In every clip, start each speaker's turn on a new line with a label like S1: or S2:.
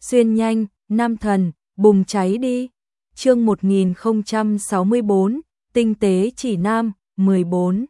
S1: xuyên nhanh, nam thần, bùng cháy đi. Chương 1064, tinh tế chỉ nam, 14.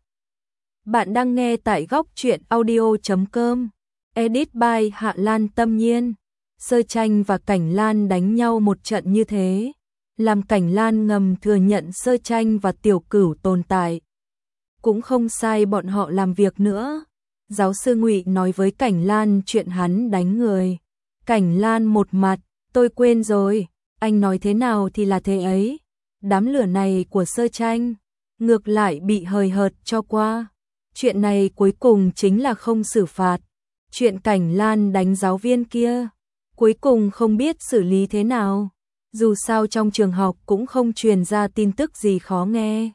S1: Bạn đang nghe tại góc truyện audio.com. Edit by Hạ Lan Tâm Nhiên. Sơ Tranh và Cảnh Lan đánh nhau một trận như thế, làm Cảnh Lan ngầm thừa nhận Sơ Tranh và Tiểu Cửu tồn tại. Cũng không sai bọn họ làm việc nữa. Giáo sư Ngụy nói với Cảnh Lan chuyện hắn đánh người. Cảnh Lan một mặt, tôi quên rồi, anh nói thế nào thì là thế ấy. Đám lửa này của Sơ Tranh, ngược lại bị hời hợt cho qua. Chuyện này cuối cùng chính là không xử phạt. Chuyện Cảnh Lan đánh giáo viên kia, cuối cùng không biết xử lý thế nào. Dù sao trong trường học cũng không truyền ra tin tức gì khó nghe.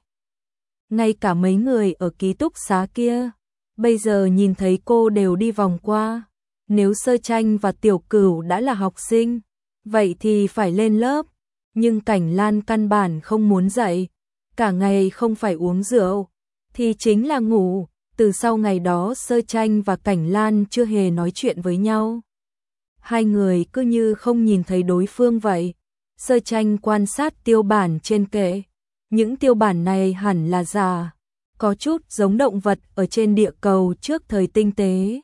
S1: Ngay cả mấy người ở ký túc xá kia, bây giờ nhìn thấy cô đều đi vòng qua. Nếu Sơ Tranh và Tiểu Cửu đã là học sinh, vậy thì phải lên lớp. Nhưng Cảnh Lan căn bản không muốn dậy, cả ngày không phải uống rượu, thì chính là ngủ. Từ sau ngày đó Sơ Tranh và Cảnh Lan chưa hề nói chuyện với nhau. Hai người cứ như không nhìn thấy đối phương vậy. Sơ Tranh quan sát tiêu bản trên kệ. Những tiêu bản này hẳn là giả, có chút giống động vật ở trên địa cầu trước thời tinh tế.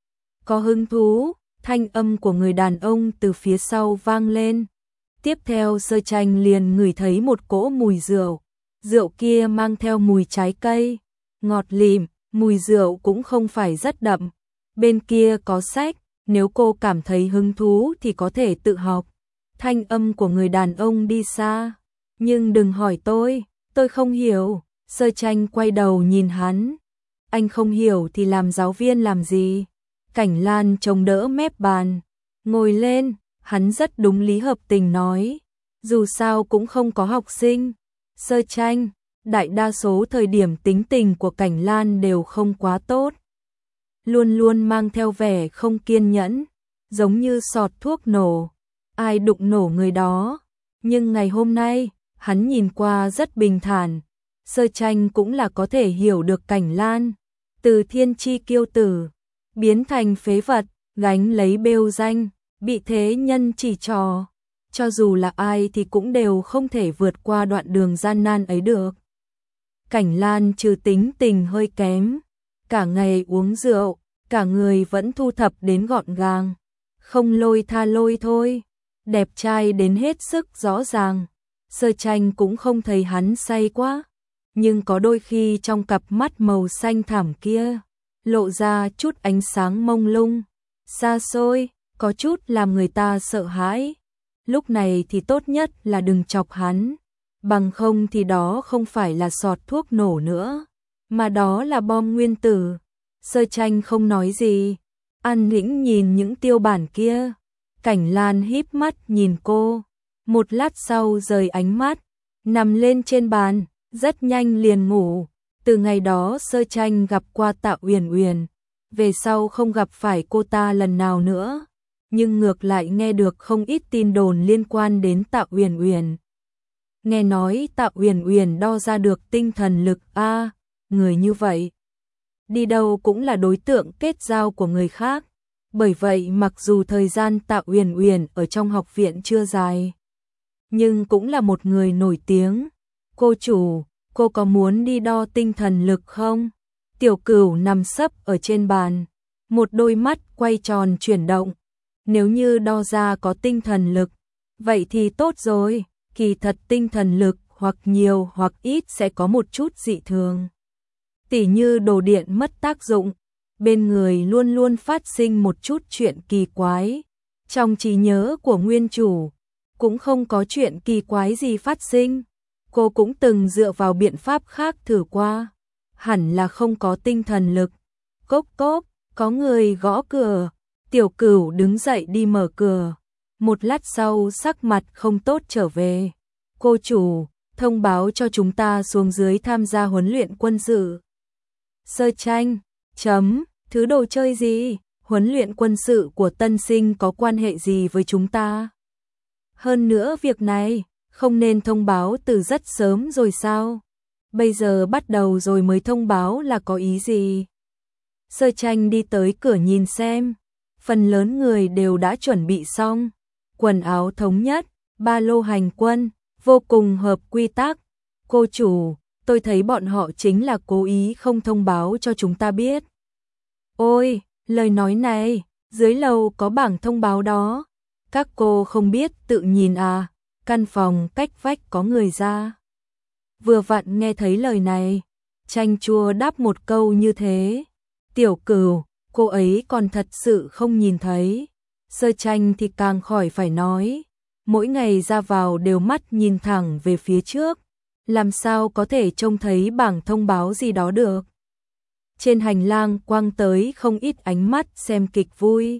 S1: Có hứng thú, thanh âm của người đàn ông từ phía sau vang lên. Tiếp theo Sơ Tranh liền ngửi thấy một cỗ mùi rượu. Rượu kia mang theo mùi trái cây, ngọt lịm, mùi rượu cũng không phải rất đậm. Bên kia có sách, nếu cô cảm thấy hứng thú thì có thể tự học. Thanh âm của người đàn ông đi xa. Nhưng đừng hỏi tôi không hiểu. Sơ Tranh quay đầu nhìn hắn. Anh không hiểu thì làm giáo viên làm gì? Cảnh Lan chống đỡ mép bàn, ngồi lên, hắn rất đúng lý hợp tình nói. Dù sao cũng không có học sinh. Sơ Tranh, đại đa số thời điểm tính tình của Cảnh Lan đều không quá tốt. Luôn luôn mang theo vẻ không kiên nhẫn, giống như sọt thuốc nổ, ai đụng nổ người đó. Nhưng ngày hôm nay, hắn nhìn qua rất bình thản. Sơ Tranh cũng là có thể hiểu được Cảnh Lan, từ thiên chi kiêu tử, biến thành phế vật, gánh lấy bêu danh, bị thế nhân chỉ trò. Cho dù là ai thì cũng đều không thể vượt qua đoạn đường gian nan ấy được. Cảnh Lan trừ tính tình hơi kém, cả ngày uống rượu, cả người vẫn thu thập đến gọn gàng, không lôi tha lôi thôi, đẹp trai đến hết sức rõ ràng. Sơ Tranh cũng không thấy hắn say quá, nhưng có đôi khi trong cặp mắt màu xanh thẳm kia, lộ ra chút ánh sáng mông lung, xa xôi, có chút làm người ta sợ hãi. Lúc này thì tốt nhất là đừng chọc hắn, bằng không thì đó không phải là sọt thuốc nổ nữa, mà đó là bom nguyên tử. Sơ Tranh không nói gì, an tĩnh nhìn những tiêu bản kia. Cảnh Lan híp mắt nhìn cô, một lát sau rời ánh mắt, nằm lên trên bàn, rất nhanh liền ngủ. Từ ngày đó Sơ Tranh gặp qua Tạ Uyển Uyển, về sau không gặp phải cô ta lần nào nữa, nhưng ngược lại nghe được không ít tin đồn liên quan đến Tạ Uyển Uyển. Nghe nói Tạ Uyển Uyển đo ra được tinh thần lực a, người như vậy đi đâu cũng là đối tượng kết giao của người khác. Bởi vậy mặc dù thời gian Tạ Uyển Uyển ở trong học viện chưa dài, nhưng cũng là một người nổi tiếng. Cô chủ, cô có muốn đi đo tinh thần lực không? Tiểu Cửu nằm sấp ở trên bàn, một đôi mắt quay tròn chuyển động. Nếu như đo ra có tinh thần lực, vậy thì tốt rồi. Kỳ thật tinh thần lực hoặc nhiều hoặc ít sẽ có một chút dị thường. Tỉ như đồ điện mất tác dụng, bên người luôn luôn phát sinh một chút chuyện kỳ quái. Trong trí nhớ của nguyên chủ, cũng không có chuyện kỳ quái gì phát sinh. Cô cũng từng dựa vào biện pháp khác thử qua, hẳn là không có tinh thần lực. Cốc cốc, có người gõ cửa. Tiểu Cửu đứng dậy đi mở cửa. Một lát sau sắc mặt không tốt trở về. Cô chủ, thông báo cho chúng ta xuống dưới tham gia huấn luyện quân sự. Sơ Tranh, thứ đồ chơi gì? Huấn luyện quân sự của tân sinh có quan hệ gì với chúng ta? Hơn nữa việc này, không nên thông báo từ rất sớm rồi sao? Bây giờ bắt đầu rồi mới thông báo là có ý gì? Sơ Tranh đi tới cửa nhìn xem, phần lớn người đều đã chuẩn bị xong. quần áo thống nhất, ba lô hành quân, vô cùng hợp quy tắc. Cô chủ, tôi thấy bọn họ chính là cố ý không thông báo cho chúng ta biết. Ôi, lời nói này, dưới lầu có bảng thông báo đó. Các cô không biết tự nhìn à, căn phòng cách vách có người ra. Vừa vặn nghe thấy lời này, Chanh Chua đáp một câu như thế. Tiểu Cửu, cô ấy còn thật sự không nhìn thấy. Sơ Tranh thì càng khỏi phải nói, mỗi ngày ra vào đều mắt nhìn thẳng về phía trước, làm sao có thể trông thấy bảng thông báo gì đó được. Trên hành lang quang tới không ít ánh mắt xem kịch vui.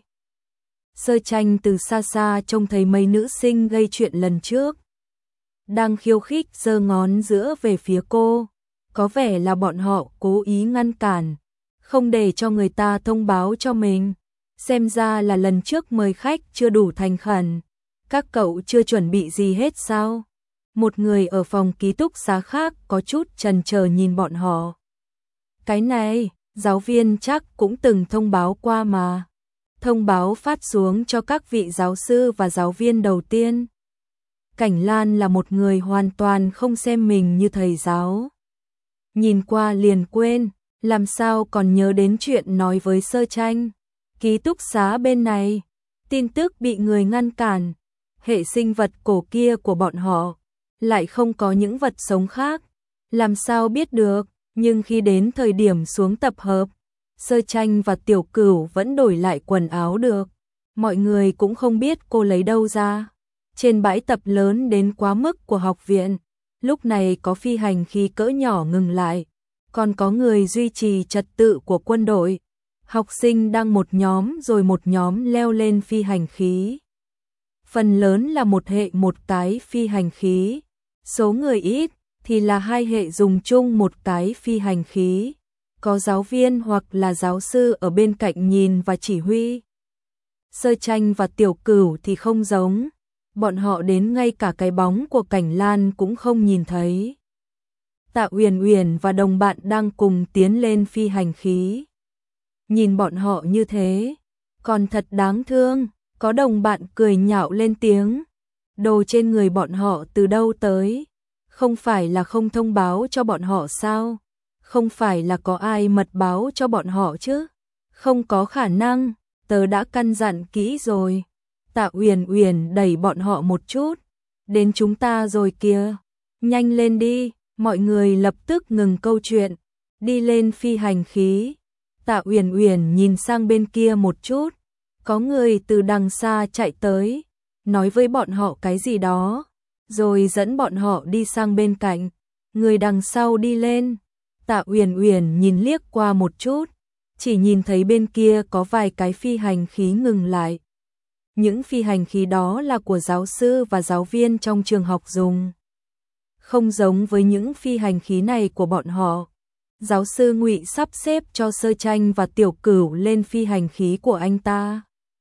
S1: Sơ Tranh từ xa xa trông thấy mấy nữ sinh gây chuyện lần trước, đang khiêu khích giơ ngón giữa về phía cô, có vẻ là bọn họ cố ý ngăn cản, không để cho người ta thông báo cho mình. Xem ra là lần trước mời khách chưa đủ thành khẩn. Các cậu chưa chuẩn bị gì hết sao? Một người ở phòng ký túc xá khác có chút chần chờ nhìn bọn họ. Cái này, giáo viên chắc cũng từng thông báo qua mà. Thông báo phát xuống cho các vị giáo sư và giáo viên đầu tiên. Cảnh Lan là một người hoàn toàn không xem mình như thầy giáo. Nhìn qua liền quên, làm sao còn nhớ đến chuyện nói với Sơ Tranh. Ký túc xá bên này, tin tức bị người ngăn cản, hệ sinh vật cổ kia của bọn họ, lại không có những vật sống khác, làm sao biết được, nhưng khi đến thời điểm xuống tập hợp, Sơ Tranh và Tiểu Cửu vẫn đổi lại quần áo được, mọi người cũng không biết cô lấy đâu ra. Trên bãi tập lớn đến quá mức của học viện, lúc này có phi hành khí cỡ nhỏ ngừng lại, còn có người duy trì trật tự của quân đội. Học sinh đang một nhóm rồi một nhóm leo lên phi hành khí. Phần lớn là một hệ một cái phi hành khí, số người ít thì là hai hệ dùng chung một cái phi hành khí. Có giáo viên hoặc là giáo sư ở bên cạnh nhìn và chỉ huy. Sơ Tranh và Tiểu Cửu thì không giống, bọn họ đến ngay cả cái bóng của Cảnh Lan cũng không nhìn thấy. Tạ Uyển Uyển và đồng bạn đang cùng tiến lên phi hành khí. Nhìn bọn họ như thế, còn thật đáng thương, có đồng bạn cười nhạo lên tiếng. Đồ trên người bọn họ từ đâu tới? Không phải là không thông báo cho bọn họ sao? Không phải là có ai mật báo cho bọn họ chứ? Không có khả năng, tớ đã căn dặn kỹ rồi. Tạ Uyển Uyển đẩy bọn họ một chút. Đến chúng ta rồi kìa. Nhanh lên đi, mọi người lập tức ngừng câu chuyện, đi lên phi hành khí. Tạ Uyển Uyển nhìn sang bên kia một chút, có người từ đằng xa chạy tới, nói với bọn họ cái gì đó, rồi dẫn bọn họ đi sang bên cạnh, người đằng sau đi lên. Tạ Uyển Uyển nhìn liếc qua một chút, chỉ nhìn thấy bên kia có vài cái phi hành khí ngừng lại. Những phi hành khí đó là của giáo sư và giáo viên trong trường học dùng. Không giống với những phi hành khí này của bọn họ. Giáo sư Ngụy sắp xếp cho Sơ Tranh và Tiểu Cửu lên phi hành khí của anh ta.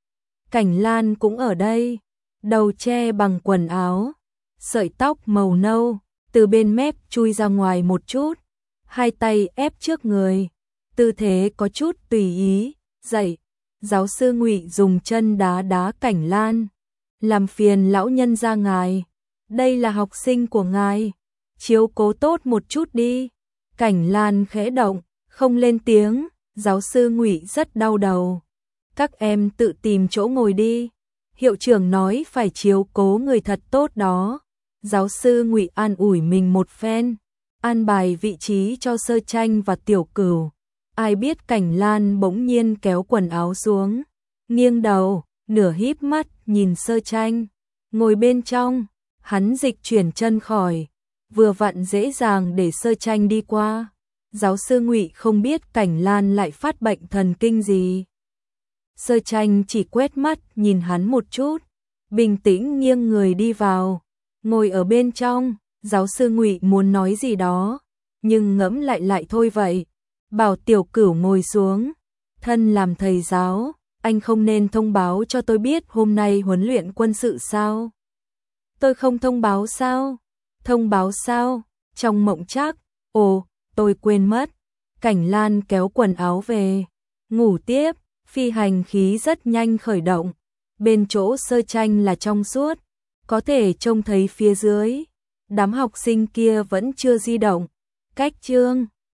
S1: Cảnh Lan cũng ở đây, đầu che bằng quần áo, sợi tóc màu nâu, từ bên mép chui ra ngoài một chút, hai tay ép trước người, tư thế có chút tùy ý, dậy. Giáo sư Ngụy dùng chân đá đá Cảnh Lan. Làm phiền lão nhân gia ngài, đây là học sinh của ngài, chiếu cố tốt một chút đi. Cảnh Lan khẽ động, không lên tiếng, giáo sư Ngụy rất đau đầu. Các em tự tìm chỗ ngồi đi, hiệu trưởng nói phải chiếu cố người thật tốt đó. Giáo sư Ngụy an ủi mình một phen, an bài vị trí cho Sơ Tranh và Tiểu Cửu. Ai biết Cảnh Lan bỗng nhiên kéo quần áo xuống, nghiêng đầu, nửa híp mắt nhìn Sơ Tranh, ngồi bên trong, hắn dịch chuyển chân khỏi, vừa vặn dễ dàng để Sơ Tranh đi qua. Giáo sư Ngụy không biết Cảnh Lan lại phát bệnh thần kinh gì. Sơ Tranh chỉ quét mắt nhìn hắn một chút, bình tĩnh nghiêng người đi vào, ngồi ở bên trong. Giáo sư Ngụy muốn nói gì đó, nhưng ngẫm lại thôi vậy. Bảo Tiểu Cửu ngồi xuống, thân làm thầy giáo, anh không nên thông báo cho tôi biết hôm nay huấn luyện quân sự sao? Tôi không thông báo sao? Thông báo sao? Trong mộng trác, ồ, tôi quên mất. Cảnh Lan kéo quần áo về, ngủ tiếp, phi hành khí rất nhanh khởi động, bên chỗ sơ tranh là trong suốt, có thể trông thấy phía dưới. Đám học sinh kia vẫn chưa di động. Cách chương